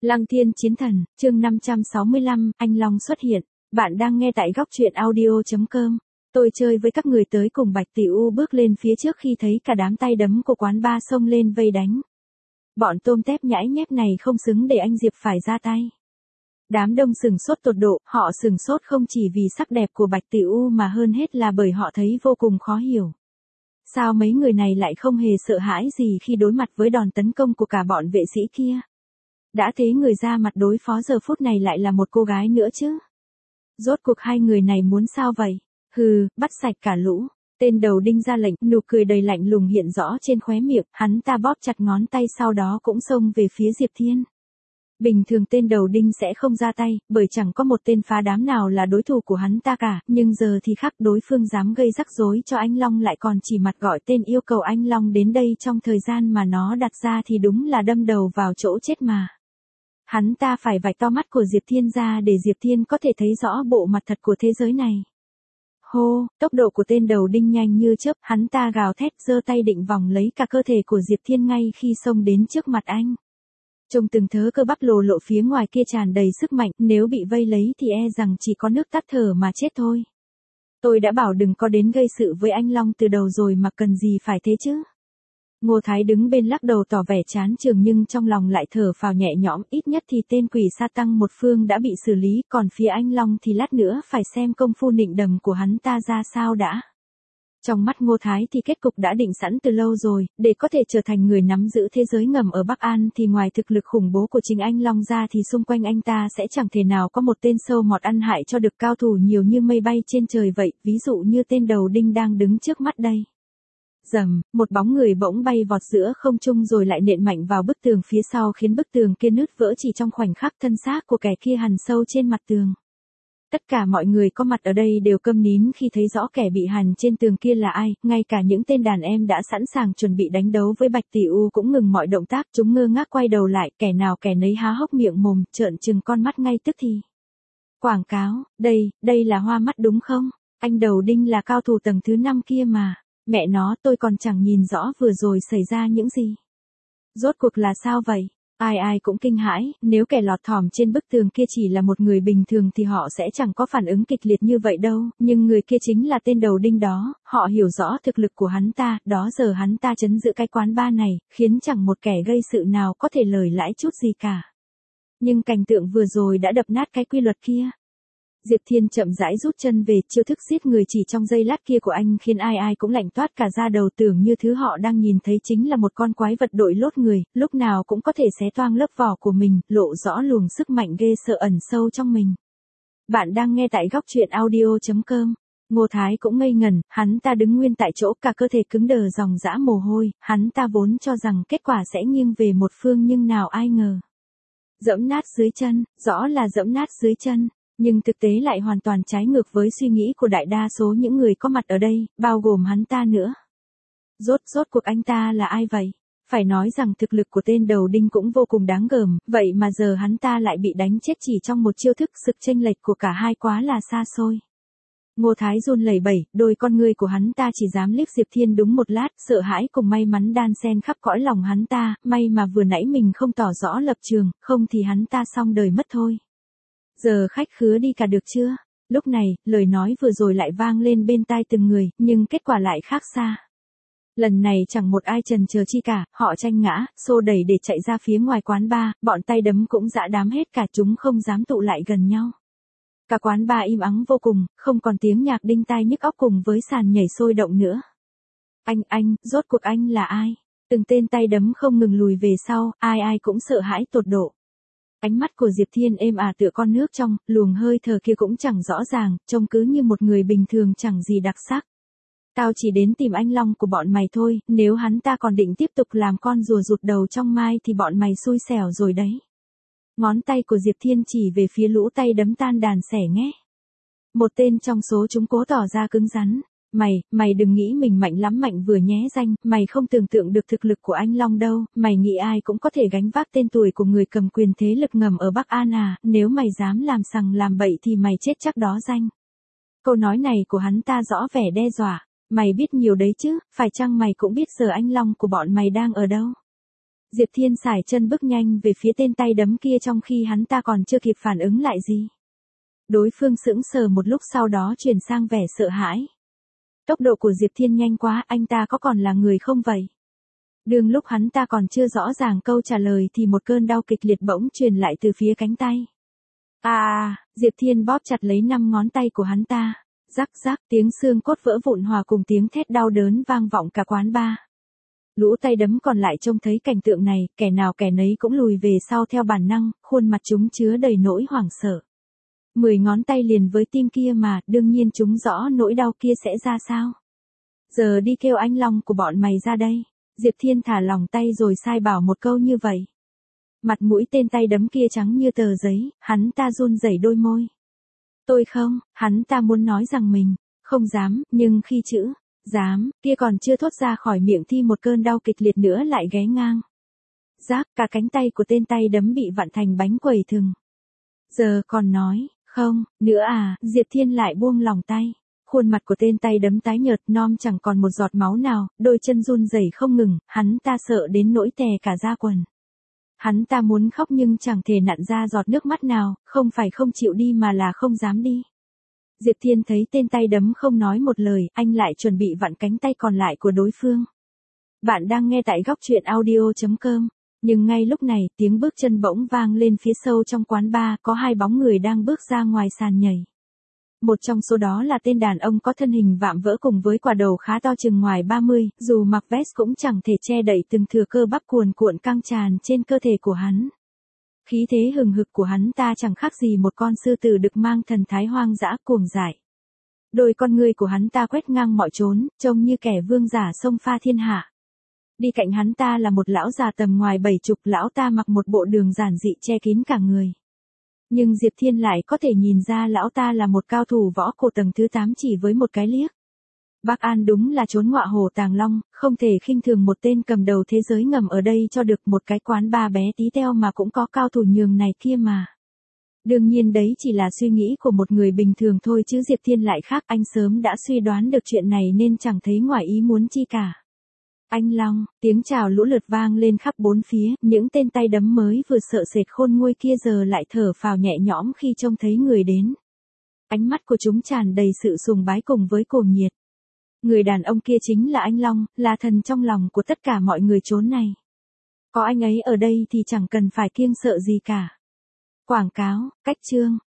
Lăng Thiên Chiến Thần, chương 565, Anh Long xuất hiện. Bạn đang nghe tại góc truyện audio.com. Tôi chơi với các người tới cùng Bạch Tỷ U bước lên phía trước khi thấy cả đám tay đấm của quán bar xông lên vây đánh. Bọn tôm tép nhãi nhép này không xứng để anh Diệp phải ra tay. Đám đông sừng sốt tột độ, họ sừng sốt không chỉ vì sắc đẹp của Bạch Tỷ U mà hơn hết là bởi họ thấy vô cùng khó hiểu. Sao mấy người này lại không hề sợ hãi gì khi đối mặt với đòn tấn công của cả bọn vệ sĩ kia? Đã thế người ra mặt đối phó giờ phút này lại là một cô gái nữa chứ. Rốt cuộc hai người này muốn sao vậy? Hừ, bắt sạch cả lũ. Tên đầu đinh ra lệnh, nụ cười đầy lạnh lùng hiện rõ trên khóe miệng, hắn ta bóp chặt ngón tay sau đó cũng xông về phía Diệp Thiên. Bình thường tên đầu đinh sẽ không ra tay, bởi chẳng có một tên phá đám nào là đối thủ của hắn ta cả, nhưng giờ thì khác, đối phương dám gây rắc rối cho anh Long lại còn chỉ mặt gọi tên yêu cầu anh Long đến đây trong thời gian mà nó đặt ra thì đúng là đâm đầu vào chỗ chết mà. Hắn ta phải vạch to mắt của Diệp Thiên ra để Diệp Thiên có thể thấy rõ bộ mặt thật của thế giới này. Hô, tốc độ của tên đầu đinh nhanh như chớp, hắn ta gào thét giơ tay định vòng lấy cả cơ thể của Diệp Thiên ngay khi xông đến trước mặt anh. Trông từng thớ cơ bắp lồ lộ phía ngoài kia tràn đầy sức mạnh, nếu bị vây lấy thì e rằng chỉ có nước tắt thở mà chết thôi. Tôi đã bảo đừng có đến gây sự với anh Long từ đầu rồi mà cần gì phải thế chứ. Ngô Thái đứng bên lắc đầu tỏ vẻ chán chường nhưng trong lòng lại thở phào nhẹ nhõm, ít nhất thì tên quỷ sa tăng một phương đã bị xử lý, còn phía anh Long thì lát nữa phải xem công phu nịnh đầm của hắn ta ra sao đã. Trong mắt Ngô Thái thì kết cục đã định sẵn từ lâu rồi, để có thể trở thành người nắm giữ thế giới ngầm ở Bắc An thì ngoài thực lực khủng bố của chính anh Long ra thì xung quanh anh ta sẽ chẳng thể nào có một tên sâu mọt ăn hại cho được cao thủ nhiều như mây bay trên trời vậy, ví dụ như tên đầu đinh đang đứng trước mắt đây. Rầm, một bóng người bỗng bay vọt giữa không trung rồi lại nện mạnh vào bức tường phía sau khiến bức tường kia nứt vỡ chỉ trong khoảnh khắc, thân xác của kẻ kia hằn sâu trên mặt tường. Tất cả mọi người có mặt ở đây đều câm nín khi thấy rõ kẻ bị hằn trên tường kia là ai, ngay cả những tên đàn em đã sẵn sàng chuẩn bị đánh đấu với Bạch Tỷ U cũng ngừng mọi động tác, chúng ngơ ngác quay đầu lại, kẻ nào kẻ nấy há hốc miệng mồm, trợn trừng con mắt ngay tức thì. Quảng cáo, đây là hoa mắt đúng không? Anh đầu đinh là cao thủ tầng thứ 5 kia mà. Mẹ nó, tôi còn chẳng nhìn rõ vừa rồi xảy ra những gì. Rốt cuộc là sao vậy? Ai cũng kinh hãi, nếu kẻ lọt thỏm trên bức tường kia chỉ là một người bình thường thì họ sẽ chẳng có phản ứng kịch liệt như vậy đâu, nhưng người kia chính là tên đầu đinh đó, họ hiểu rõ thực lực của hắn ta, đó giờ hắn ta trấn giữ cái quán bar này, khiến chẳng một kẻ gây sự nào có thể lời lãi chút gì cả. Nhưng cảnh tượng vừa rồi đã đập nát cái quy luật kia. Diệp Thiên chậm rãi rút chân về, chiêu thức giết người chỉ trong giây lát kia của anh khiến ai cũng lạnh toát cả da đầu, tưởng như thứ họ đang nhìn thấy chính là một con quái vật đội lốt người, lúc nào cũng có thể xé toang lớp vỏ của mình, lộ rõ luồng sức mạnh ghê sợ ẩn sâu trong mình. Bạn đang nghe tại góc truyện audio.com. Ngô Thái cũng ngây ngẩn, hắn ta đứng nguyên tại chỗ, cả cơ thể cứng đờ dòng dã mồ hôi, hắn ta vốn cho rằng kết quả sẽ nghiêng về một phương nhưng nào ai ngờ. Dẫm nát dưới chân, rõ là dẫm nát dưới chân. Nhưng thực tế lại hoàn toàn trái ngược với suy nghĩ của đại đa số những người có mặt ở đây, bao gồm hắn ta nữa. Rốt cuộc anh ta là ai vậy? Phải nói rằng thực lực của tên đầu đinh cũng vô cùng đáng gờm, vậy mà giờ hắn ta lại bị đánh chết chỉ trong một chiêu thức, sự chênh lệch của cả hai quá là xa xôi. Ngô Thái run lẩy bẩy, đôi con ngươi của hắn ta chỉ dám liếc Diệp Thiên đúng một lát, sợ hãi cùng may mắn đan xen khắp cõi lòng hắn ta, may mà vừa nãy mình không tỏ rõ lập trường, không thì hắn ta xong đời mất thôi. Giờ khách khứa đi cả được chưa? Lúc này, lời nói vừa rồi lại vang lên bên tai từng người, nhưng kết quả lại khác xa. Lần này chẳng một ai chần chờ chi cả, họ tranh ngã, xô đẩy để chạy ra phía ngoài quán bar, bọn tay đấm cũng dã đám hết cả, chúng không dám tụ lại gần nhau. Cả quán bar im ắng vô cùng, không còn tiếng nhạc đinh tai nhức óc cùng với sàn nhảy sôi động nữa. Anh, rốt cuộc anh là ai? Từng tên tay đấm không ngừng lùi về sau, ai cũng sợ hãi tột độ. Ánh mắt của Diệp Thiên êm ả tựa con nước trong, luồng hơi thở kia cũng chẳng rõ ràng, trông cứ như một người bình thường chẳng gì đặc sắc. Tao chỉ đến tìm anh Long của bọn mày thôi, nếu hắn ta còn định tiếp tục làm con rùa rụt đầu trong mai thì bọn mày xui xẻo rồi đấy. Ngón tay của Diệp Thiên chỉ về phía lũ tay đấm tan đàn xẻ nghé. Một tên trong số chúng cố tỏ ra cứng rắn. Mày đừng nghĩ mình mạnh lắm mạnh vừa nhé danh, mày không tưởng tượng được thực lực của anh Long đâu, mày nghĩ ai cũng có thể gánh vác tên tuổi của người cầm quyền thế lực ngầm ở Bắc An à, nếu mày dám làm sằng làm bậy thì mày chết chắc đó danh. Câu nói này của hắn ta rõ vẻ đe dọa, mày biết nhiều đấy chứ, phải chăng mày cũng biết giờ anh Long của bọn mày đang ở đâu? Diệp Thiên sải chân bước nhanh về phía tên tay đấm kia trong khi hắn ta còn chưa kịp phản ứng lại gì. Đối phương sững sờ một lúc sau đó chuyển sang vẻ sợ hãi. Tốc độ của Diệp Thiên nhanh quá, anh ta có còn là người không vậy? Đương lúc hắn ta còn chưa rõ ràng câu trả lời thì một cơn đau kịch liệt bỗng truyền lại từ phía cánh tay. Diệp Thiên bóp chặt lấy 5 ngón tay của hắn ta. Rắc rắc, tiếng xương cốt vỡ vụn hòa cùng tiếng thét đau đớn vang vọng cả quán bar. Lũ tay đấm còn lại trông thấy cảnh tượng này, kẻ nào kẻ nấy cũng lùi về sau theo bản năng, khuôn mặt chúng chứa đầy nỗi hoảng sợ. 10 ngón tay liền với tim kia mà, đương nhiên chúng rõ nỗi đau kia sẽ ra sao. Giờ đi kêu anh Long của bọn mày ra đây. Diệp Thiên thả lỏng tay rồi sai bảo một câu như vậy. Mặt mũi tên tay đấm kia trắng như tờ giấy, hắn ta run rẩy đôi môi. Tôi không, hắn ta muốn nói rằng mình không dám, nhưng khi chữ dám kia còn chưa thốt ra khỏi miệng thì một cơn đau kịch liệt nữa lại ghé ngang. Rác, cả cánh tay của tên tay đấm bị vặn thành bánh quẩy thừng. Giờ còn nói không nữa à? Diệp Thiên lại buông lỏng tay. Khuôn mặt của tên tay đấm tái nhợt non chẳng còn một giọt máu nào, đôi chân run rẩy không ngừng, hắn ta sợ đến nỗi tè cả da quần. Hắn ta muốn khóc nhưng chẳng thể nặn ra giọt nước mắt nào, không phải không chịu đi mà là không dám đi. Diệp Thiên thấy tên tay đấm không nói một lời, anh lại chuẩn bị vặn cánh tay còn lại của đối phương. Bạn đang nghe tại góc truyện audio.com. Nhưng ngay lúc này, tiếng bước chân bỗng vang lên phía sâu trong quán bar, có 2 bóng người đang bước ra ngoài sàn nhảy. Một trong số đó là tên đàn ông có thân hình vạm vỡ cùng với quả đầu khá to chừng ngoài 30, dù mặc vest cũng chẳng thể che đậy từng thừa cơ bắp cuồn cuộn căng tràn trên cơ thể của hắn. Khí thế hừng hực của hắn ta chẳng khác gì một con sư tử đực mang thần thái hoang dã cuồng dại. Đôi con ngươi của hắn ta quét ngang mọi chốn, trông như kẻ vương giả xông pha thiên hạ. Đi cạnh hắn ta là một lão già tầm ngoài 70, lão ta mặc một bộ đường giản dị che kín cả người. Nhưng Diệp Thiên lại có thể nhìn ra lão ta là một cao thủ võ cổ tầng thứ 8 chỉ với một cái liếc. Bắc An đúng là chốn ngọa hổ tàng long, không thể khinh thường một tên cầm đầu thế giới ngầm ở đây cho được một cái quán bar bé tí teo mà cũng có cao thủ nhường này kia mà. Đương nhiên đấy chỉ là suy nghĩ của một người bình thường thôi chứ Diệp Thiên lại khác, anh sớm đã suy đoán được chuyện này nên chẳng thấy ngoài ý muốn chi cả. Anh Long, tiếng chào lũ lượt vang lên khắp bốn phía, những tên tay đấm mới vừa sợ sệt khôn nguôi kia giờ lại thở phào nhẹ nhõm khi trông thấy người đến. Ánh mắt của chúng tràn đầy sự sùng bái cùng với cuồng nhiệt. Người đàn ông kia chính là anh Long, là thần trong lòng của tất cả mọi người chốn này. Có anh ấy ở đây thì chẳng cần phải kiêng sợ gì cả. Quảng cáo, cách chương,